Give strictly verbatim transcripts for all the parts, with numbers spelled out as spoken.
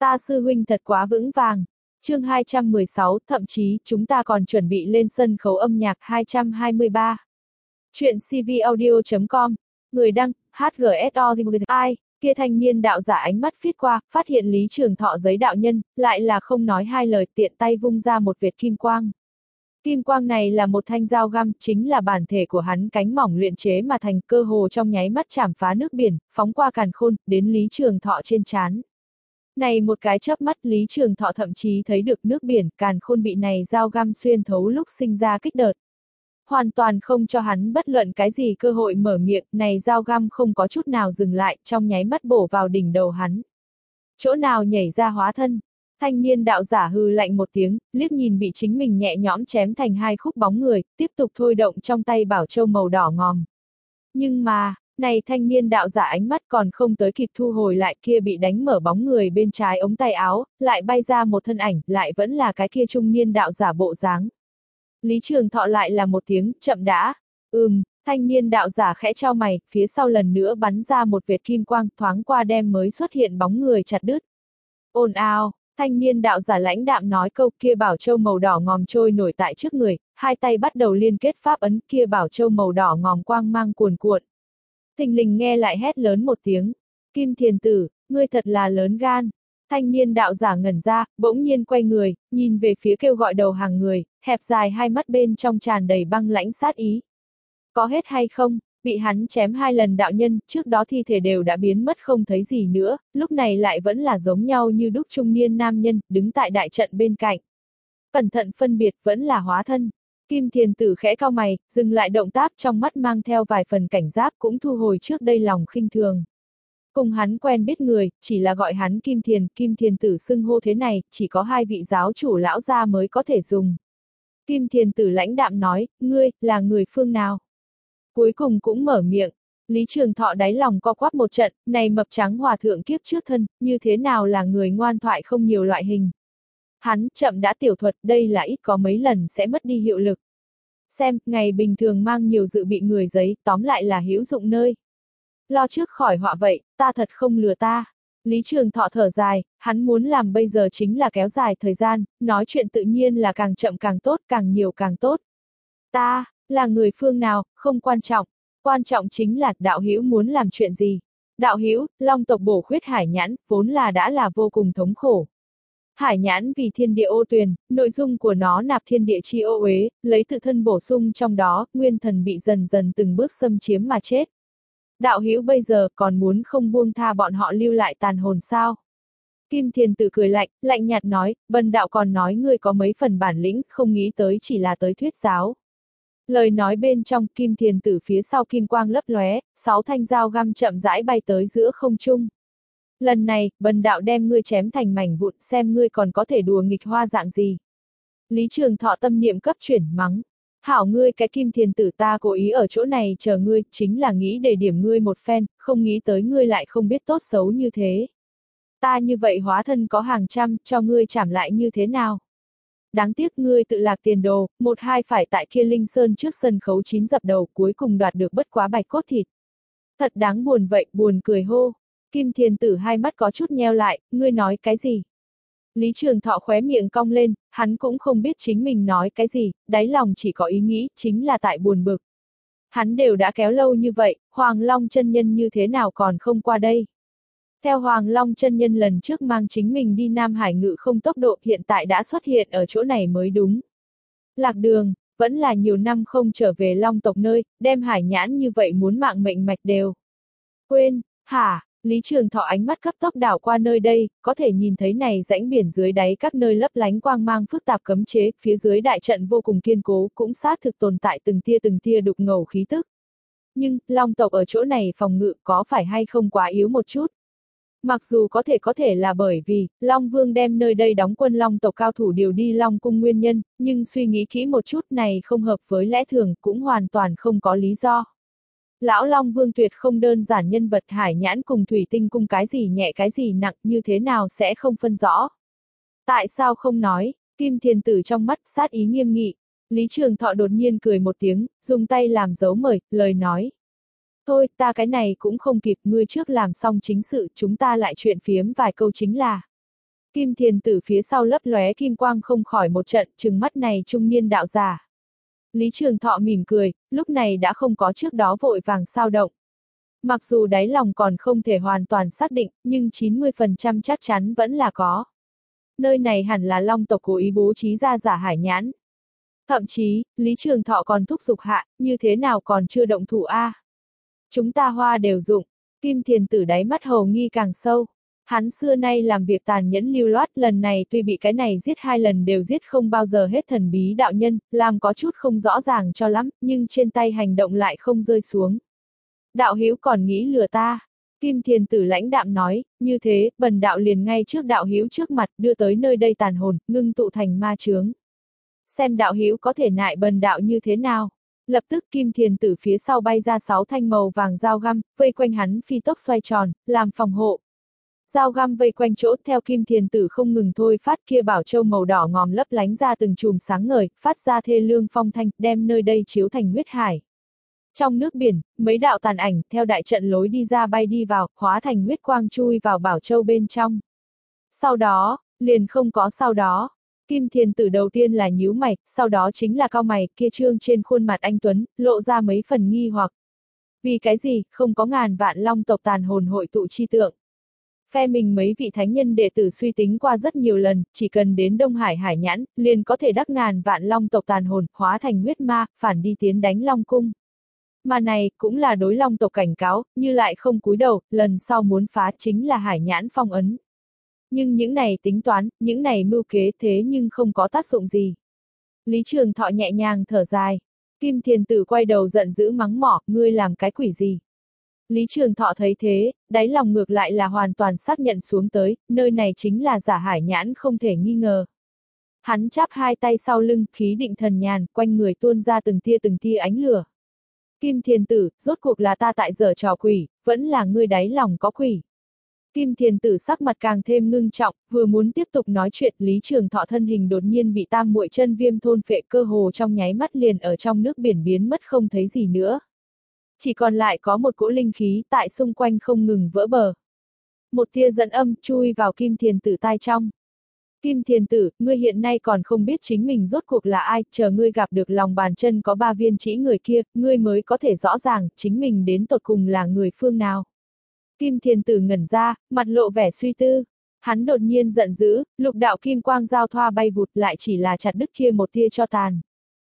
Ta sư huynh thật quá vững vàng. Chương hai trăm mười sáu, thậm chí, chúng ta còn chuẩn bị lên sân khấu âm nhạc hai trăm hai mươi ba. Chuyện cvaudio chấm com, người đăng, hát giê ét o ai, kia thanh niên đạo giả ánh mắt phiết qua, phát hiện Lý Trường Thọ giấy đạo nhân, lại là không nói hai lời tiện tay vung ra một vệt kim quang. Kim quang này là một thanh dao găm, chính là bản thể của hắn cánh mỏng luyện chế mà thành, cơ hồ trong nháy mắt chảm phá nước biển, phóng qua càn khôn, đến Lý Trường Thọ trên trán. Này một cái chớp mắt Lý Trường Thọ thậm chí thấy được nước biển, càn khôn bị này dao găm xuyên thấu lúc sinh ra kích đợt. Hoàn toàn không cho hắn bất luận cái gì cơ hội mở miệng, này dao găm không có chút nào dừng lại, trong nháy mắt bổ vào đỉnh đầu hắn. Chỗ nào nhảy ra hóa thân, thanh niên đạo giả hừ lạnh một tiếng, liếc nhìn bị chính mình nhẹ nhõm chém thành hai khúc bóng người, tiếp tục thôi động trong tay bảo châu màu đỏ ngòm. Nhưng mà, này thanh niên đạo giả ánh mắt còn không tới kịp thu hồi lại kia bị đánh mở bóng người bên trái ống tay áo, lại bay ra một thân ảnh, lại vẫn là cái kia trung niên đạo giả bộ dáng. Lý Trường Thọ lại là một tiếng, chậm đã, ừm, thanh niên đạo giả khẽ trao mày, phía sau lần nữa bắn ra một vệt kim quang, thoáng qua đem mới xuất hiện bóng người chặt đứt. Ồn ào, thanh niên đạo giả lãnh đạm nói câu kia bảo châu màu đỏ ngòm trôi nổi tại trước người, hai tay bắt đầu liên kết pháp ấn kia bảo châu màu đỏ ngòm quang mang cuồn cuộn. Thình lình nghe lại hét lớn một tiếng, Kim Thiền Tử, ngươi thật là lớn gan. Thanh niên đạo giả ngẩn ra, bỗng nhiên quay người, nhìn về phía kêu gọi đầu hàng người, hẹp dài hai mắt bên trong tràn đầy băng lãnh sát ý. Có hết hay không, bị hắn chém hai lần đạo nhân, trước đó thi thể đều đã biến mất không thấy gì nữa, lúc này lại vẫn là giống nhau như đúc trung niên nam nhân, đứng tại đại trận bên cạnh. Cẩn thận phân biệt vẫn là hóa thân. Kim Thiền Tử khẽ cau mày, dừng lại động tác trong mắt mang theo vài phần cảnh giác cũng thu hồi trước đây lòng khinh thường. Cùng hắn quen biết người, chỉ là gọi hắn Kim Thiền, Kim Thiền Tử xưng hô thế này, chỉ có hai vị giáo chủ lão gia mới có thể dùng. Kim Thiền Tử lãnh đạm nói, ngươi, là người phương nào? Cuối cùng cũng mở miệng, Lý Trường Thọ đáy lòng co quắp một trận, này mập trắng hòa thượng kiếp trước thân, như thế nào là người ngoan thoại không nhiều loại hình. Hắn, chậm đã tiểu thuật, đây là ít có mấy lần sẽ mất đi hiệu lực. Xem, ngày bình thường mang nhiều dự bị người giấy, tóm lại là hữu dụng nơi. Lo trước khỏi họa vậy, ta thật không lừa ta. Lý Trường Thọ thở dài, hắn muốn làm bây giờ chính là kéo dài thời gian, nói chuyện tự nhiên là càng chậm càng tốt, càng nhiều càng tốt. Ta, là người phương nào, không quan trọng, quan trọng chính là đạo hữu muốn làm chuyện gì. Đạo hữu, Long tộc bổ khuyết hải nhãn, vốn là đã là vô cùng thống khổ. Hải nhãn vì thiên địa ô tuyền, nội dung của nó nạp thiên địa chi ô uế, lấy tự thân bổ sung trong đó, nguyên thần bị dần dần từng bước xâm chiếm mà chết. Đạo hữu bây giờ còn muốn không buông tha bọn họ lưu lại tàn hồn sao? Kim Thiền Tử cười lạnh, lạnh nhạt nói, Bần đạo còn nói ngươi có mấy phần bản lĩnh, không nghĩ tới chỉ là tới thuyết giáo. Lời nói bên trong, Kim Thiền Tử phía sau kim quang lấp lóe, sáu thanh dao găm chậm rãi bay tới giữa không trung. Lần này, Bần đạo đem ngươi chém thành mảnh vụn, xem ngươi còn có thể đùa nghịch hoa dạng gì. Lý Trường Thọ tâm niệm cấp chuyển mắng. Hảo ngươi cái Kim Thiền Tử, ta cố ý ở chỗ này chờ ngươi, chính là nghĩ để điểm ngươi một phen, không nghĩ tới ngươi lại không biết tốt xấu như thế. Ta như vậy hóa thân có hàng trăm, cho ngươi chảm lại như thế nào? Đáng tiếc ngươi tự lạc tiền đồ, một hai phải tại kia Linh Sơn trước sân khấu chín dập đầu, cuối cùng đoạt được bất quá bạch cốt thịt. Thật đáng buồn vậy, buồn cười hô. Kim Thiền Tử hai mắt có chút nheo lại, ngươi nói cái gì? Lý Trường Thọ khóe miệng cong lên, hắn cũng không biết chính mình nói cái gì, đáy lòng chỉ có ý nghĩ, chính là tại buồn bực. Hắn đều đã kéo lâu như vậy, Hoàng Long chân nhân như thế nào còn không qua đây? Theo Hoàng Long chân nhân lần trước mang chính mình đi Nam Hải ngự không tốc độ, hiện tại đã xuất hiện ở chỗ này mới đúng. Lạc đường, vẫn là nhiều năm không trở về Long tộc nơi, đem hải nhãn như vậy muốn mạng mệnh mạch đều. Quên, hả? Lý Trường Thọ ánh mắt cấp tốc đảo qua nơi đây, có thể nhìn thấy này rãnh biển dưới đáy các nơi lấp lánh quang mang phức tạp cấm chế, phía dưới đại trận vô cùng kiên cố, cũng xác thực tồn tại từng tia từng tia đục ngầu khí tức. Nhưng, Long tộc ở chỗ này phòng ngự có phải hay không quá yếu một chút? Mặc dù có thể có thể là bởi vì, Long Vương đem nơi đây đóng quân Long tộc cao thủ điều đi Long cung nguyên nhân, nhưng suy nghĩ kỹ một chút này không hợp với lẽ thường, cũng hoàn toàn không có lý do. Lão Long Vương tuyệt không đơn giản nhân vật, hải nhãn cùng thủy tinh cung cái gì nhẹ cái gì nặng như thế nào sẽ không phân rõ. Tại sao không nói? Kim Thiền Tử trong mắt sát ý nghiêm nghị. Lý Trường Thọ đột nhiên cười một tiếng, dùng tay làm dấu mời, lời nói. Thôi, ta cái này cũng không kịp, ngươi trước làm xong chính sự, chúng ta lại chuyện phiếm vài câu chính là. Kim Thiền Tử phía sau lấp lóe kim quang không khỏi một trận, trừng mắt này trung niên đạo giả. Lý Trường Thọ mỉm cười, lúc này đã không có trước đó vội vàng sao động. Mặc dù đáy lòng còn không thể hoàn toàn xác định, nhưng chín mươi phần trăm chắc chắn vẫn là có. Nơi này hẳn là Long tộc cố ý bố trí ra giả hải nhãn. Thậm chí, Lý Trường Thọ còn thúc giục hạ, như thế nào còn chưa động thủ a? À? Chúng ta hoa đều dụng, Kim Thiền Tử đáy mắt hầu nghi càng sâu. Hắn xưa nay làm việc tàn nhẫn lưu loát, lần này tuy bị cái này giết hai lần đều giết không bao giờ hết thần bí đạo nhân, làm có chút không rõ ràng cho lắm, nhưng trên tay hành động lại không rơi xuống. Đạo hữu còn nghĩ lừa ta? Kim Thiền Tử lãnh đạm nói, như thế, bần đạo liền ngay trước đạo hữu trước mặt đưa tới nơi đây tàn hồn, ngưng tụ thành ma chướng. Xem đạo hữu có thể nại bần đạo như thế nào? Lập tức Kim Thiền Tử phía sau bay ra sáu thanh màu vàng dao găm, vây quanh hắn phi tốc xoay tròn, làm phòng hộ. Dao găm vây quanh chỗ theo Kim Thiền Tử không ngừng thôi phát kia bảo châu màu đỏ ngòm lấp lánh ra từng chùm sáng ngời, phát ra thê lương phong thanh, đem nơi đây chiếu thành huyết hải. Trong nước biển, mấy đạo tàn ảnh theo đại trận lối đi ra bay đi vào, hóa thành huyết quang chui vào bảo châu bên trong. Sau đó, liền không có sau đó. Kim Thiền Tử đầu tiên là nhíu mày, sau đó chính là cau mày, kia trương trên khuôn mặt anh Tuấn, lộ ra mấy phần nghi hoặc. Vì cái gì, không có ngàn vạn long tộc tàn hồn hội tụ chi tượng. Phe mình mấy vị thánh nhân đệ tử suy tính qua rất nhiều lần, chỉ cần đến Đông Hải Hải Nhãn, liền có thể đắc ngàn vạn long tộc tàn hồn, hóa thành huyết ma, phản đi tiến đánh Long Cung. Mà này, cũng là đối long tộc cảnh cáo, như lại không cúi đầu, lần sau muốn phá chính là Hải Nhãn phong ấn. Nhưng những này tính toán, những này mưu kế thế nhưng không có tác dụng gì. Lý Trường Thọ nhẹ nhàng thở dài. Kim Thiền Tử quay đầu giận dữ mắng mỏ, ngươi làm cái quỷ gì? Lý Trường Thọ thấy thế, đáy lòng ngược lại là hoàn toàn xác nhận xuống tới, nơi này chính là giả hải nhãn không thể nghi ngờ. Hắn chắp hai tay sau lưng, khí định thần nhàn, quanh người tuôn ra từng tia từng tia ánh lửa. Kim Thiền Tử, rốt cuộc là ta tại giở trò quỷ, vẫn là ngươi đáy lòng có quỷ. Kim Thiền Tử sắc mặt càng thêm ngưng trọng, vừa muốn tiếp tục nói chuyện, Lý Trường Thọ thân hình đột nhiên bị tam muội chân viêm thôn phệ, cơ hồ trong nháy mắt liền ở trong nước biển biến mất không thấy gì nữa. Chỉ còn lại có một cỗ linh khí tại xung quanh không ngừng vỡ bờ. Một tia dẫn âm chui vào Kim Thiền Tử tai trong. Kim Thiền Tử, ngươi hiện nay còn không biết chính mình rốt cuộc là ai, chờ ngươi gặp được lòng bàn chân có ba viên chỉ người kia, ngươi mới có thể rõ ràng chính mình đến tột cùng là người phương nào. Kim Thiền Tử ngẩn ra, mặt lộ vẻ suy tư. Hắn đột nhiên giận dữ, lục đạo kim quang giao thoa bay vụt lại chỉ là chặt đứt kia một tia cho tàn.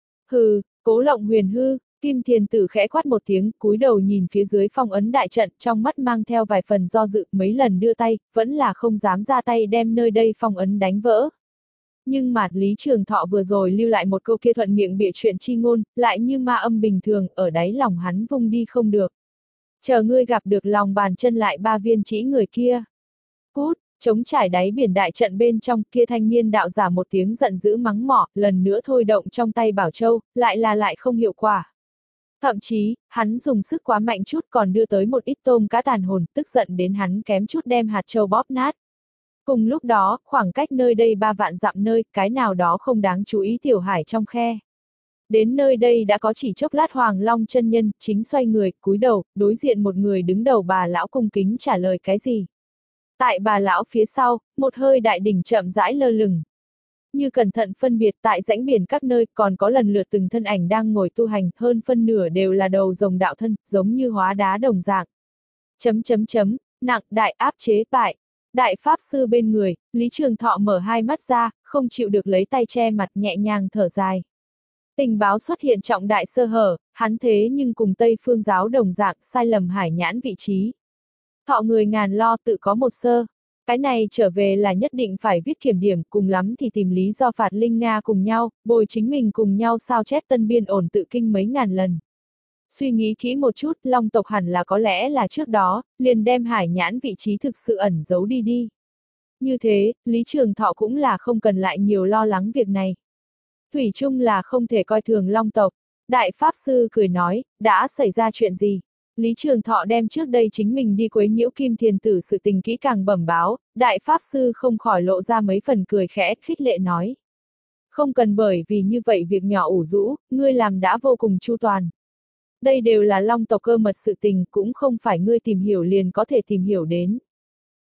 Hừ, Cố Lộng Huyền hư. Kim Thiền Tử khẽ quát một tiếng, cúi đầu nhìn phía dưới phong ấn đại trận, trong mắt mang theo vài phần do dự, mấy lần đưa tay, vẫn là không dám ra tay đem nơi đây phong ấn đánh vỡ. Nhưng mà Lý Trường Thọ vừa rồi lưu lại một câu kia thuận miệng bịa chuyện chi ngôn, lại như ma âm bình thường, ở đáy lòng hắn vung đi không được. Chờ ngươi gặp được lòng bàn chân lại ba viên chỉ người kia. Cút, chống trải đáy biển đại trận bên trong, kia thanh niên đạo giả một tiếng giận dữ mắng mỏ, lần nữa thôi động trong tay Bảo Châu, lại là lại không hiệu quả. Thậm chí, hắn dùng sức quá mạnh chút còn đưa tới một ít tôm cá tàn hồn, tức giận đến hắn kém chút đem hạt châu bóp nát. Cùng lúc đó, khoảng cách nơi đây ba vạn dặm nơi, cái nào đó không đáng chú ý tiểu hải trong khe. Đến nơi đây đã có chỉ chốc lát Hoàng Long chân nhân, chính xoay người, cúi đầu, đối diện một người đứng đầu bà lão cung kính trả lời cái gì. Tại bà lão phía sau, một hơi đại đỉnh chậm rãi lơ lửng. Như cẩn thận phân biệt tại rãnh biển các nơi còn có lần lượt từng thân ảnh đang ngồi tu hành, hơn phân nửa đều là đầu rồng đạo thân, giống như hóa đá đồng dạng. Chấm chấm chấm, nặng đại áp chế bại. Đại Pháp Sư bên người, Lý Trường Thọ mở hai mắt ra, không chịu được lấy tay che mặt nhẹ nhàng thở dài. Tình báo xuất hiện trọng đại sơ hở, hắn thế nhưng cùng Tây Phương giáo đồng dạng sai lầm hải nhãn vị trí. Thọ người ngàn lo tự có một sơ. Cái này trở về là nhất định phải viết kiểm điểm, cùng lắm thì tìm lý do phạt Linh Nga cùng nhau, bồi chính mình cùng nhau sao chép tân biên ổn tự kinh mấy ngàn lần. Suy nghĩ kỹ một chút, Long tộc hẳn là có lẽ là trước đó, liền đem hải nhãn vị trí thực sự ẩn giấu đi đi. Như thế, Lý Trường Thọ cũng là không cần lại nhiều lo lắng việc này. Thủy chung là không thể coi thường Long tộc. Đại Pháp Sư cười nói, đã xảy ra chuyện gì? Lý Trường Thọ đem trước đây chính mình đi quấy nhiễu Kim Thiền Tử sự tình kỹ càng bẩm báo, Đại Pháp Sư không khỏi lộ ra mấy phần cười khẽ, khích lệ nói. Không cần bởi vì như vậy việc nhỏ ủ rũ, ngươi làm đã vô cùng chu toàn. Đây đều là Long tộc cơ mật sự tình, cũng không phải ngươi tìm hiểu liền có thể tìm hiểu đến.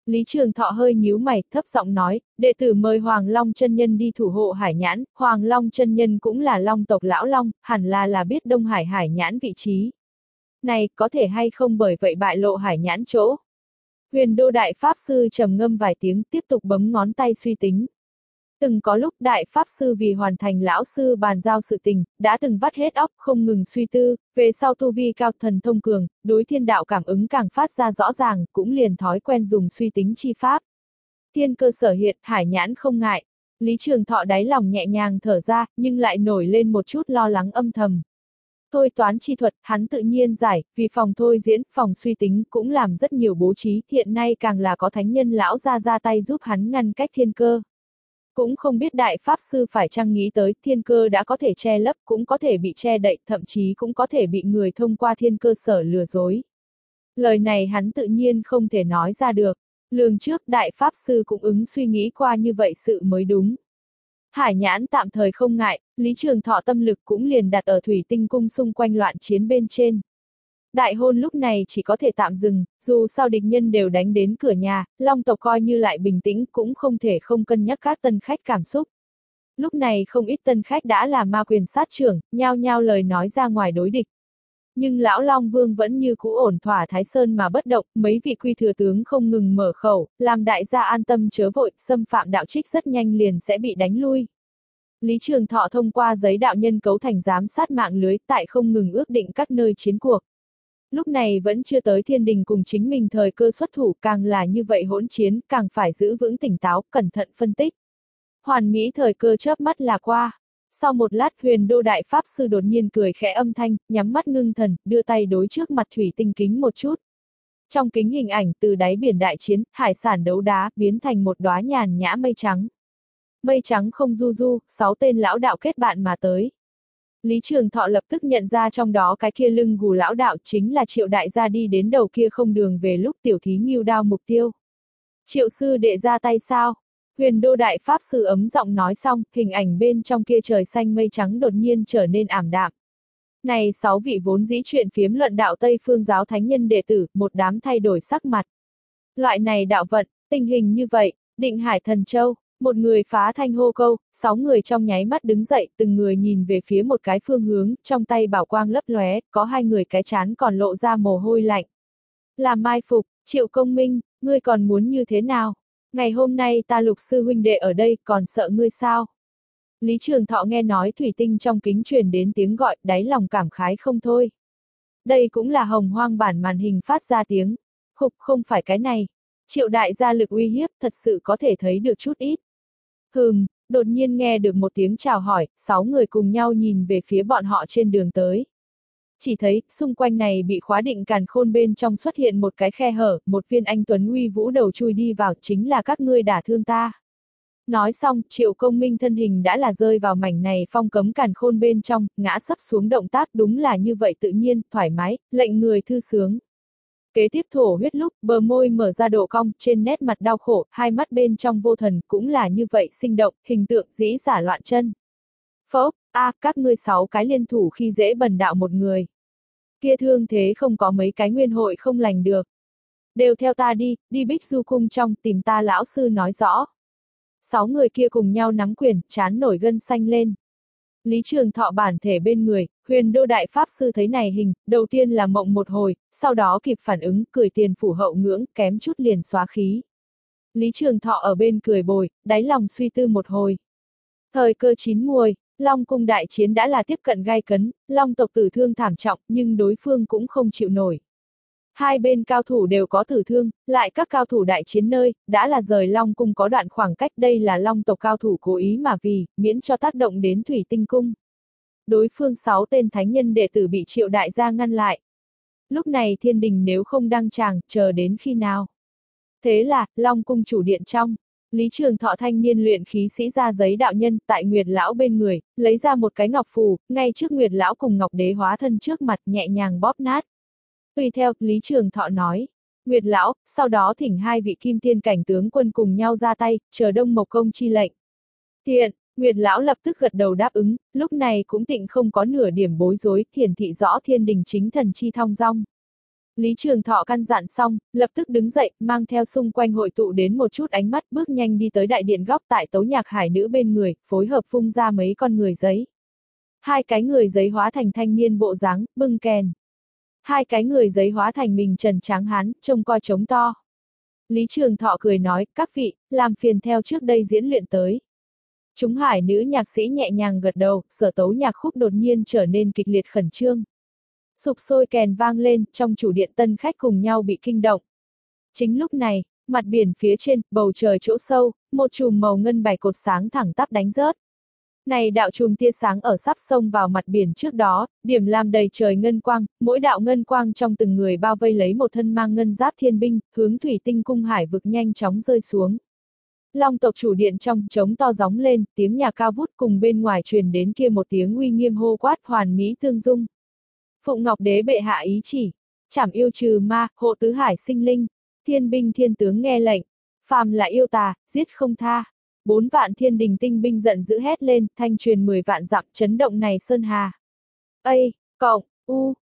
Lý Trường Thọ hơi nhíu mày, thấp giọng nói, đệ tử mời Hoàng Long chân nhân đi thủ hộ Hải Nhãn, Hoàng Long chân nhân cũng là Long tộc lão Long, hẳn là là biết Đông Hải Hải Nhãn vị trí. Này, có thể hay không bởi vậy bại lộ Hải Nhãn chỗ? Huyền Đô Đại Pháp Sư trầm ngâm vài tiếng, tiếp tục bấm ngón tay suy tính. Từng có lúc Đại Pháp Sư vì hoàn thành lão sư bàn giao sự tình, đã từng vắt hết óc không ngừng suy tư, về sau tu vi cao thần thông cường, đối thiên đạo cảm ứng càng phát ra rõ ràng, cũng liền thói quen dùng suy tính chi pháp. Thiên cơ sở hiện, Hải Nhãn không ngại. Lý Trường Thọ đáy lòng nhẹ nhàng thở ra, nhưng lại nổi lên một chút lo lắng âm thầm. Thôi toán chi thuật, hắn tự nhiên giải, vì phòng thôi diễn, phòng suy tính cũng làm rất nhiều bố trí, hiện nay càng là có thánh nhân lão ra ra tay giúp hắn ngăn cách thiên cơ. Cũng không biết Đại Pháp Sư phải chăng nghĩ tới thiên cơ đã có thể che lấp, cũng có thể bị che đậy, thậm chí cũng có thể bị người thông qua thiên cơ sở lừa dối. Lời này hắn tự nhiên không thể nói ra được. Lường trước Đại Pháp Sư cũng ứng suy nghĩ qua như vậy sự mới đúng. Hải Nhãn tạm thời không ngại, Lý Trường Thọ tâm lực cũng liền đặt ở thủy tinh cung xung quanh loạn chiến bên trên. Đại hôn lúc này chỉ có thể tạm dừng, dù sao địch nhân đều đánh đến cửa nhà, Long tộc coi như lại bình tĩnh cũng không thể không cân nhắc các tân khách cảm xúc. Lúc này không ít tân khách đã là ma quyền sát trưởng, nhao nhao lời nói ra ngoài đối địch. Nhưng lão Long Vương vẫn như cũ ổn thỏa Thái Sơn mà bất động, mấy vị quy thừa tướng không ngừng mở khẩu, làm đại gia an tâm chớ vội, xâm phạm đạo trích rất nhanh liền sẽ bị đánh lui. Lý Trường Thọ thông qua giấy đạo nhân cấu thành giám sát mạng lưới tại không ngừng ước định các nơi chiến cuộc. Lúc này vẫn chưa tới thiên đình cùng chính mình thời cơ xuất thủ, càng là như vậy hỗn chiến, càng phải giữ vững tỉnh táo, cẩn thận phân tích. Hoàn mỹ thời cơ chớp mắt là qua. Sau một lát Huyền Đô Đại Pháp Sư đột nhiên cười khẽ âm thanh, nhắm mắt ngưng thần, đưa tay đối trước mặt thủy tinh kính một chút. Trong kính hình ảnh từ đáy biển đại chiến, hải sản đấu đá, biến thành một đóa nhàn nhã mây trắng. Mây trắng không du du, sáu tên lão đạo kết bạn mà tới. Lý Trường Thọ lập tức nhận ra trong đó cái kia lưng gù lão đạo chính là Triệu đại gia đi đến đầu kia không đường về lúc tiểu thí ngưu đao mục tiêu. Triệu sư đệ ra tay sao? Huyền Đô Đại Pháp Sư ấm giọng nói xong, hình ảnh bên trong kia trời xanh mây trắng đột nhiên trở nên ảm đạm. Này sáu vị vốn dĩ chuyện phiếm luận đạo Tây Phương giáo thánh nhân đệ tử, một đám thay đổi sắc mặt. Loại này đạo vận, tình hình như vậy, Định Hải Thần Châu. Một người phá thanh hô câu, sáu người trong nháy mắt đứng dậy, từng người nhìn về phía một cái phương hướng, trong tay bảo quang lấp lóe, có hai người cái chán còn lộ ra mồ hôi lạnh. Là mai phục, Triệu Công Minh, ngươi còn muốn như thế nào? Ngày hôm nay ta Lục sư huynh đệ ở đây, còn sợ ngươi sao? Lý Trường Thọ nghe nói thủy tinh trong kính truyền đến tiếng gọi, đáy lòng cảm khái không thôi. Đây cũng là hồng hoang bản màn hình phát ra tiếng. Khục, không phải cái này. Triệu đại gia lực uy hiếp thật sự có thể thấy được chút ít. Hừm, đột nhiên nghe được một tiếng chào hỏi, sáu người cùng nhau nhìn về phía bọn họ trên đường tới. Chỉ thấy, xung quanh này bị khóa định càn khôn bên trong xuất hiện một cái khe hở, một viên anh tuấn uy vũ đầu chui đi vào, chính là các ngươi đả thương ta. Nói xong, Triệu Công Minh thân hình đã là rơi vào mảnh này phong cấm càn khôn bên trong, ngã sấp xuống động tác đúng là như vậy tự nhiên, thoải mái, lệnh người thư sướng. Kế tiếp thổ huyết lúc, bờ môi mở ra độ cong, trên nét mặt đau khổ, hai mắt bên trong vô thần, cũng là như vậy sinh động, hình tượng dĩ giả loạn chân. Phốc, a à, các ngươi sáu cái liên thủ khi dễ bần đạo một người. Kia thương thế không có mấy cái nguyên hội không lành được. Đều theo ta đi, đi Bích Du Cung trong, tìm ta lão sư nói rõ. Sáu người kia cùng nhau nắm quyền, chán nổi gân xanh lên. Lý Trường Thọ bản thể bên người, Huyền Đô Đại Pháp Sư thấy này hình, đầu tiên là mộng một hồi, sau đó kịp phản ứng, cười tiền phủ hậu ngưỡng, kém chút liền xóa khí. Lý Trường Thọ ở bên cười bồi, đáy lòng suy tư một hồi. Thời cơ chín muồi, Long cung đại chiến đã là tiếp cận gai cấn, Long tộc tử thương thảm trọng, nhưng đối phương cũng không chịu nổi. Hai bên cao thủ đều có tử thương, lại các cao thủ đại chiến nơi, đã là rời Long cung có đoạn khoảng cách, đây là Long tộc cao thủ cố ý mà vì, miễn cho tác động đến Thủy Tinh cung. Đối phương sáu tên thánh nhân đệ tử bị Triệu đại gia ngăn lại. Lúc này thiên đình nếu không đăng tràng, chờ đến khi nào? Thế là, Long cung chủ điện trong, Lý Trường Thọ thanh niên luyện khí sĩ ra giấy đạo nhân, tại Nguyệt lão bên người, lấy ra một cái ngọc phù, ngay trước Nguyệt lão cùng Ngọc Đế hóa thân trước mặt nhẹ nhàng bóp nát. Tùy theo, Lý Trường Thọ nói, Nguyệt lão, sau đó thỉnh hai vị kim tiên cảnh tướng quân cùng nhau ra tay, chờ Đông Mộc Công chi lệnh. Thiện, Nguyệt lão lập tức gật đầu đáp ứng, lúc này cũng tịnh không có nửa điểm bối rối, hiển thị rõ thiên đình chính thần chi thong dong. Lý Trường Thọ căn dặn xong, lập tức đứng dậy, mang theo xung quanh hội tụ đến một chút ánh mắt, bước nhanh đi tới đại điện góc tại Tấu Nhạc Hải nữ bên người, phối hợp vung ra mấy con người giấy. Hai cái người giấy hóa thành thanh niên bộ dáng, bưng kèn. Hai cái người giấy hóa thành mình trần tráng hán, trông coi trống to. Lý Trường Thọ cười nói, các vị, làm phiền theo trước đây diễn luyện tới. Chúng hải nữ nhạc sĩ nhẹ nhàng gật đầu, sở tấu nhạc khúc đột nhiên trở nên kịch liệt khẩn trương. Sục sôi kèn vang lên, trong chủ điện tân khách cùng nhau bị kinh động. Chính lúc này, mặt biển phía trên, bầu trời chỗ sâu, một chùm màu ngân bạch cột sáng thẳng tắp đánh rớt. Này đạo chùm tia sáng ở sắp xông vào mặt biển trước đó, điểm làm đầy trời ngân quang, mỗi đạo ngân quang trong từng người bao vây lấy một thân mang ngân giáp thiên binh, hướng thủy tinh cung hải vực nhanh chóng rơi xuống. Long tộc chủ điện trong trống to gióng lên, tiếng nhạc cao vút cùng bên ngoài truyền đến kia một tiếng uy nghiêm hô quát hoàn mỹ tương dung. Phụng Ngọc Đế bệ hạ ý chỉ, trảm yêu trừ ma, hộ tứ hải sinh linh, thiên binh thiên tướng nghe lệnh, phàm là yêu tà, giết không tha. Bốn vạn thiên đình tinh binh giận dữ hét lên, thanh truyền mười vạn dặm chấn động này sơn hà. Ây, cộng, u,